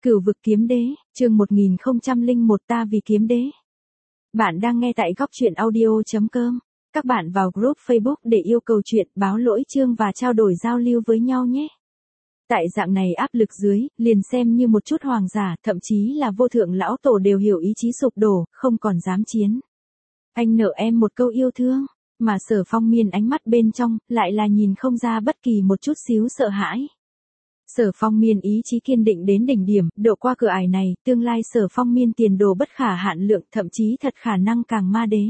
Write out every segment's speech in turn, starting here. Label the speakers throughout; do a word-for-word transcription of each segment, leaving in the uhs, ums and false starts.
Speaker 1: Cửu vực kiếm đế, chương một nghìn không trăm lẻ một ta vì kiếm đế. Bạn đang nghe tại góc truyện audio chấm com. Các bạn vào group Facebook để yêu cầu chuyện, báo lỗi chương và trao đổi giao lưu với nhau nhé. Tại dạng này áp lực dưới, liền xem như một chút hoàng giả, thậm chí là vô thượng lão tổ đều hiểu ý chí sụp đổ, không còn dám chiến. Anh nợ em một câu yêu thương, mà Sở Phong Miên ánh mắt bên trong, lại là nhìn không ra bất kỳ một chút xíu sợ hãi. Sở Phong Miên ý chí kiên định đến đỉnh điểm, độ qua cửa ải này, tương lai Sở Phong Miên tiền đồ bất khả hạn lượng, thậm chí thật khả năng càng ma đế.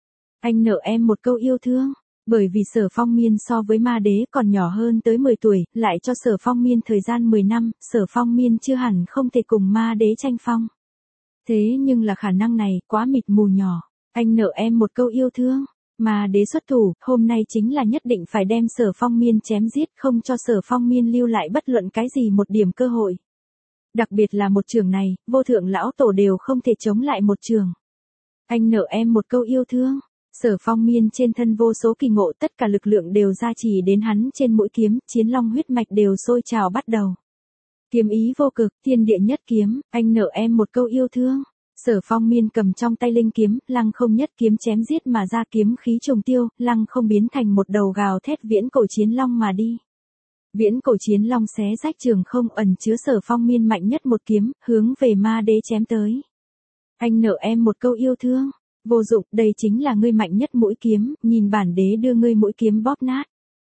Speaker 1: Anh nợ em một câu yêu thương, bởi vì Sở Phong Miên so với ma đế còn nhỏ hơn tới mười tuổi, lại cho Sở Phong Miên thời gian mười năm, Sở Phong Miên chưa hẳn không thể cùng ma đế tranh phong. Thế nhưng là khả năng này quá mịt mù nhỏ, anh nợ em một câu yêu thương. Mà đế xuất thủ, hôm nay chính là nhất định phải đem Sở Phong Miên chém giết, không cho Sở Phong Miên lưu lại bất luận cái gì một điểm cơ hội. Đặc biệt là một trường này, vô thượng lão tổ đều không thể chống lại một trường. Anh nợ em một câu yêu thương. Sở Phong Miên trên thân vô số kỳ ngộ, tất cả lực lượng đều gia trì đến hắn trên mũi kiếm, chiến long huyết mạch đều sôi trào bắt đầu. Kiếm ý vô cực, thiên địa nhất kiếm, anh nợ em một câu yêu thương. Sở Phong Miên cầm trong tay linh kiếm, lăng không nhất kiếm chém giết mà ra, kiếm khí trùng tiêu, lăng không biến thành một đầu gào thét viễn cổ chiến long mà đi. Viễn cổ chiến long xé rách trường không, ẩn chứa Sở Phong Miên mạnh nhất một kiếm, hướng về ma đế chém tới. Anh nợ em một câu yêu thương. Vô dụng, đây chính là ngươi mạnh nhất mũi kiếm, nhìn bản đế đưa ngươi mũi kiếm bóp nát.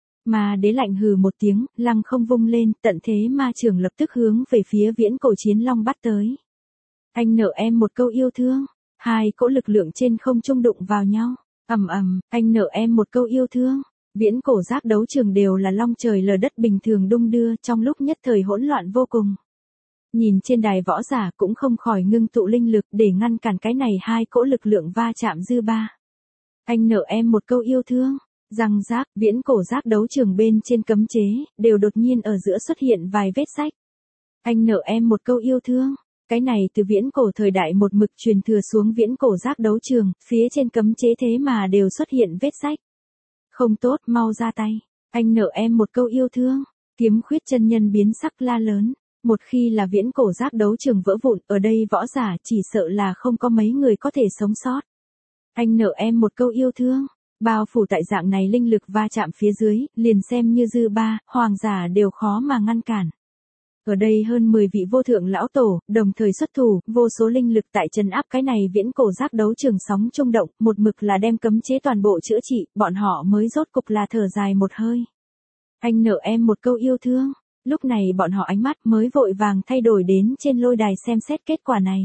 Speaker 1: Ma đế lạnh hừ một tiếng, lăng không vung lên, tận thế ma trường lập tức hướng về phía viễn cổ chiến long bắt tới. Anh nợ em một câu yêu thương. Hai cỗ lực lượng trên không trung đụng vào nhau. Ầm ầm, anh nợ em một câu yêu thương. Viễn cổ giác đấu trường đều là long trời lở đất bình thường đung đưa, trong lúc nhất thời hỗn loạn vô cùng. Nhìn trên đài võ giả cũng không khỏi ngưng tụ linh lực để ngăn cản cái này hai cỗ lực lượng va chạm dư ba. Anh nợ em một câu yêu thương. Răng rác, viễn cổ giác đấu trường bên trên cấm chế, đều đột nhiên ở giữa xuất hiện vài vết rách. Anh nợ em một câu yêu thương. Cái này từ viễn cổ thời đại một mực truyền thừa xuống viễn cổ giác đấu trường, phía trên cấm chế thế mà đều xuất hiện vết rách. Không tốt, mau ra tay. Anh nợ em một câu yêu thương. Kiếm khuyết chân nhân biến sắc la lớn. Một khi là viễn cổ giác đấu trường vỡ vụn, ở đây võ giả chỉ sợ là không có mấy người có thể sống sót. Anh nợ em một câu yêu thương. Bao phủ tại dạng này linh lực va chạm phía dưới, liền xem như dư ba, hoàng giả đều khó mà ngăn cản. Ở đây hơn mười vị vô thượng lão tổ, đồng thời xuất thủ, vô số linh lực tại trấn áp cái này viễn cổ giác đấu trường sóng trung động, một mực là đem cấm chế toàn bộ chữa trị, bọn họ mới rốt cục là thở dài một hơi. Anh nợ em một câu yêu thương. Lúc này bọn họ ánh mắt mới vội vàng thay đổi đến trên lôi đài xem xét kết quả này.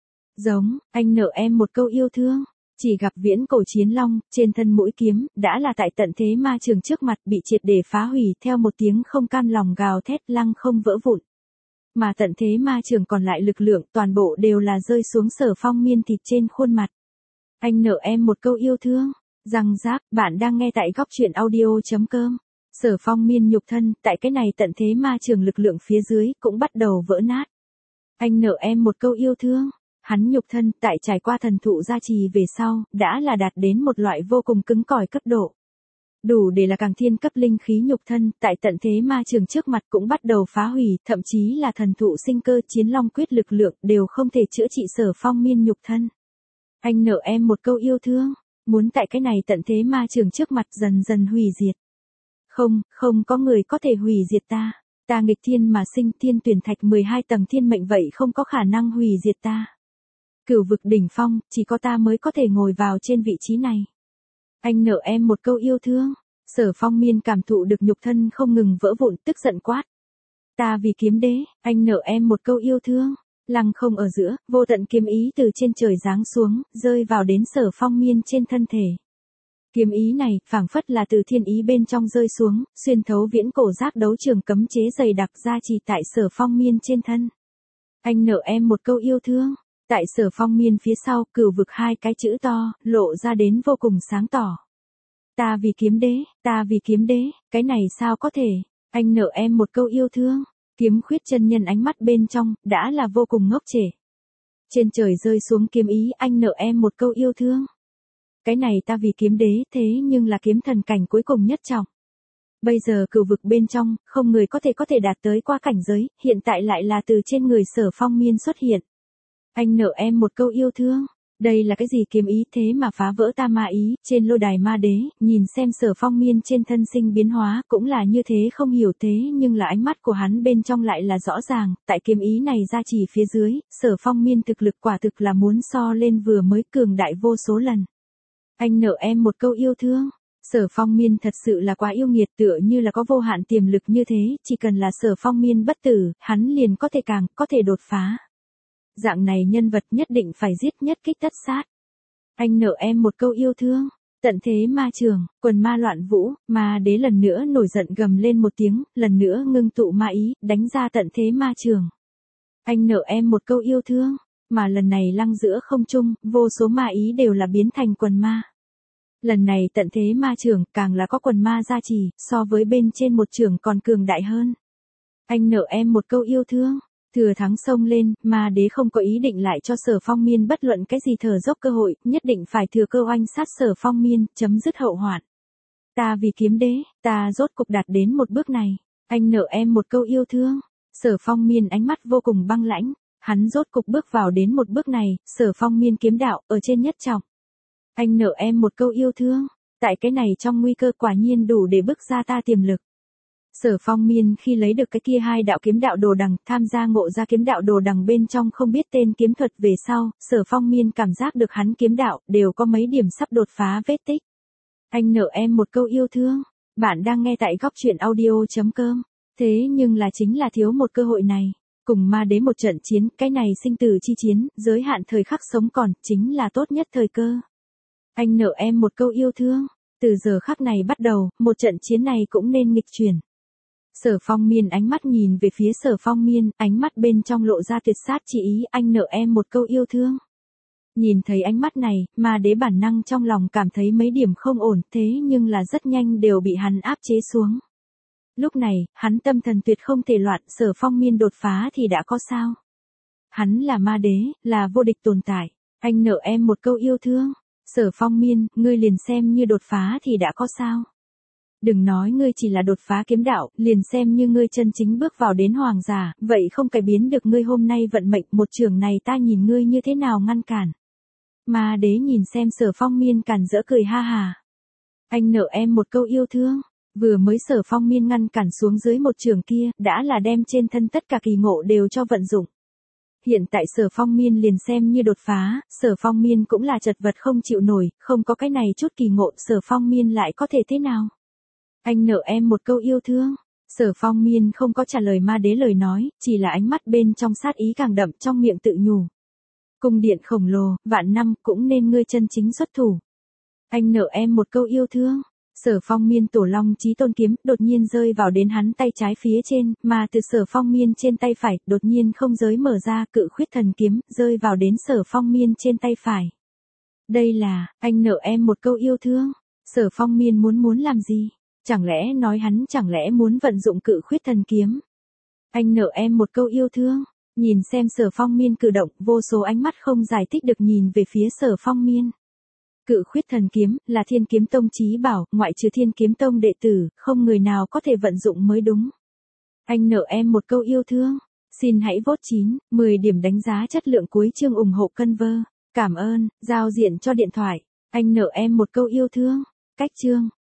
Speaker 1: Giống, anh nợ em một câu yêu thương. Chỉ gặp viễn cổ chiến long, trên thân mũi kiếm, đã là tại tận thế ma trường trước mặt bị triệt để phá hủy, theo một tiếng không cam lòng gào thét lăng không vỡ vụn. Mà tận thế ma trường còn lại lực lượng toàn bộ đều là rơi xuống Sở Phong Miên thịt trên khuôn mặt. Anh nợ em một câu yêu thương. Răng rác, bạn đang nghe tại góc truyện audio chấm com. Sở Phong Miên nhục thân, tại cái này tận thế ma trường lực lượng phía dưới, cũng bắt đầu vỡ nát. Anh nợ em một câu yêu thương. Hắn nhục thân, tại trải qua thần thụ gia trì về sau, đã là đạt đến một loại vô cùng cứng cỏi cấp độ. Đủ để là càng thiên cấp linh khí nhục thân, tại tận thế ma trường trước mặt cũng bắt đầu phá hủy, thậm chí là thần thụ sinh cơ chiến long quyết lực lượng, đều không thể chữa trị Sở Phong Miên nhục thân. Anh nợ em một câu yêu thương. Muốn tại cái này tận thế ma trường trước mặt dần dần hủy diệt. Không, không có người có thể hủy diệt ta. Ta nghịch thiên mà sinh, thiên tuyển thạch mười hai tầng thiên mệnh vậy không có khả năng hủy diệt ta. Cửu vực đỉnh phong, chỉ có ta mới có thể ngồi vào trên vị trí này. Anh nợ em một câu yêu thương. Sở Phong Miên cảm thụ được nhục thân không ngừng vỡ vụn, tức giận quát. Ta vì kiếm đế, anh nợ em một câu yêu thương. Lăng không ở giữa, vô tận kiếm ý từ trên trời giáng xuống, rơi vào đến Sở Phong Miên trên thân thể. Kiếm ý này, phảng phất là từ thiên ý bên trong rơi xuống, xuyên thấu viễn cổ giác đấu trường cấm chế dày đặc gia trì tại Sở Phong Miên trên thân. Anh nợ em một câu yêu thương. Tại Sở Phong Miên phía sau, cửu vực hai cái chữ to, lộ ra đến vô cùng sáng tỏ. Ta vì kiếm đế, ta vì kiếm đế, cái này sao có thể, anh nợ em một câu yêu thương. Kiếm khuyết chân nhân ánh mắt bên trong, đã là vô cùng ngốc trệ. Trên trời rơi xuống kiếm ý, anh nợ em một câu yêu thương. Cái này ta vì kiếm đế, thế nhưng là kiếm thần cảnh cuối cùng nhất trọng. Bây giờ cửu vực bên trong, không người có thể có thể đạt tới qua cảnh giới, hiện tại lại là từ trên người Sở Phong Miên xuất hiện. Anh nợ em một câu yêu thương. Đây là cái gì kiếm ý thế mà phá vỡ ta ma ý, trên lôi đài ma đế, nhìn xem Sở Phong Miên trên thân sinh biến hóa, cũng là như thế không hiểu thế nhưng là ánh mắt của hắn bên trong lại là rõ ràng, tại kiếm ý này ra chỉ phía dưới, Sở Phong Miên thực lực quả thực là muốn so lên vừa mới cường đại vô số lần. Anh nợ em một câu yêu thương. Sở Phong Miên thật sự là quá yêu nghiệt, tựa như là có vô hạn tiềm lực như thế, chỉ cần là Sở Phong Miên bất tử, hắn liền có thể càng, có thể đột phá. Dạng này nhân vật nhất định phải giết nhất kích tất sát. Anh nợ em một câu yêu thương. Tận thế ma trường, quần ma loạn vũ, ma đế lần nữa nổi giận gầm lên một tiếng, lần nữa ngưng tụ ma ý, đánh ra tận thế ma trường. Anh nợ em một câu yêu thương, mà lần này lăng giữa không trung, vô số ma ý đều là biến thành quần ma. Lần này tận thế ma trường càng là có quần ma gia trì, so với bên trên một trường còn cường đại hơn. Anh nợ em một câu yêu thương. Thừa thắng xông lên, ma đế không có ý định lại cho Sở Phong Miên bất luận cái gì thở dốc cơ hội, nhất định phải thừa cơ oanh sát Sở Phong Miên, chấm dứt hậu hoạn. Ta vì kiếm đế, ta rốt cục đạt đến một bước này. Anh nợ em một câu yêu thương. Sở Phong Miên ánh mắt vô cùng băng lãnh, hắn rốt cục bước vào đến một bước này, Sở Phong Miên kiếm đạo, ở trên nhất trọng. Anh nợ em một câu yêu thương. Tại cái này trong nguy cơ quả nhiên đủ để bước ra ta tiềm lực. Sở Phong Miên khi lấy được cái kia hai đạo kiếm đạo đồ đằng, tham gia ngộ ra kiếm đạo đồ đằng bên trong không biết tên kiếm thuật về sau, Sở Phong Miên cảm giác được hắn kiếm đạo, đều có mấy điểm sắp đột phá vết tích. Anh nợ em một câu yêu thương. Bạn đang nghe tại góc truyện audio chấm com. Thế nhưng là chính là thiếu một cơ hội này. Cùng ma đế một trận chiến, cái này sinh tử chi chiến, giới hạn thời khắc sống còn, chính là tốt nhất thời cơ. Anh nợ em một câu yêu thương. Từ giờ khắc này bắt đầu, một trận chiến này cũng nên nghịch chuyển. Sở Phong Miên ánh mắt nhìn về phía Sở Phong Miên, ánh mắt bên trong lộ ra tuyệt sát chỉ ý, anh nợ em một câu yêu thương. Nhìn thấy ánh mắt này, ma đế bản năng trong lòng cảm thấy mấy điểm không ổn, thế nhưng là rất nhanh đều bị hắn áp chế xuống. Lúc này, hắn tâm thần tuyệt không thể loạn, Sở Phong Miên đột phá thì đã có sao? Hắn là ma đế, là vô địch tồn tại, anh nợ em một câu yêu thương. Sở Phong Miên, ngươi liền xem như đột phá thì đã có sao? Đừng nói ngươi chỉ là đột phá kiếm đạo, liền xem như ngươi chân chính bước vào đến hoàng giả, vậy không cải biến được ngươi hôm nay vận mệnh, một trường này ta nhìn ngươi như thế nào ngăn cản. Ma đế nhìn xem Sở Phong Miên cản rỡ cười ha hà. Anh nợ em một câu yêu thương. Vừa mới Sở Phong Miên ngăn cản xuống dưới một trường kia, đã là đem trên thân tất cả kỳ ngộ đều cho vận dụng. Hiện tại Sở Phong Miên liền xem như đột phá, Sở Phong Miên cũng là chật vật không chịu nổi, không có cái này chút kỳ ngộ, Sở Phong Miên lại có thể thế nào? Anh nợ em một câu yêu thương. Sở Phong Miên không có trả lời ma đế lời nói, chỉ là ánh mắt bên trong sát ý càng đậm, trong miệng tự nhủ. Cung điện khổng lồ, vạn năm cũng nên ngươi chân chính xuất thủ. Anh nợ em một câu yêu thương. Sở Phong Miên tổ long chí tôn kiếm đột nhiên rơi vào đến hắn tay trái phía trên, mà từ Sở Phong Miên trên tay phải, đột nhiên không giới mở ra, cự khuyết thần kiếm, rơi vào đến Sở Phong Miên trên tay phải. Đây là, anh nợ em một câu yêu thương. Sở Phong Miên muốn muốn làm gì? Chẳng lẽ nói hắn chẳng lẽ muốn vận dụng cự khuyết thần kiếm? Anh nợ em một câu yêu thương. Nhìn xem Sở Phong Miên cử động, vô số ánh mắt không giải thích được nhìn về phía Sở Phong Miên. Cự khuyết thần kiếm, là Thiên Kiếm Tông chí bảo, ngoại trừ Thiên Kiếm Tông đệ tử, không người nào có thể vận dụng mới đúng. Anh nợ em một câu yêu thương. Xin hãy vote chín, mười điểm đánh giá chất lượng cuối chương ủng hộ Conver. Cảm ơn, giao diện cho điện thoại. Anh nợ em một câu yêu thương. Cách chương.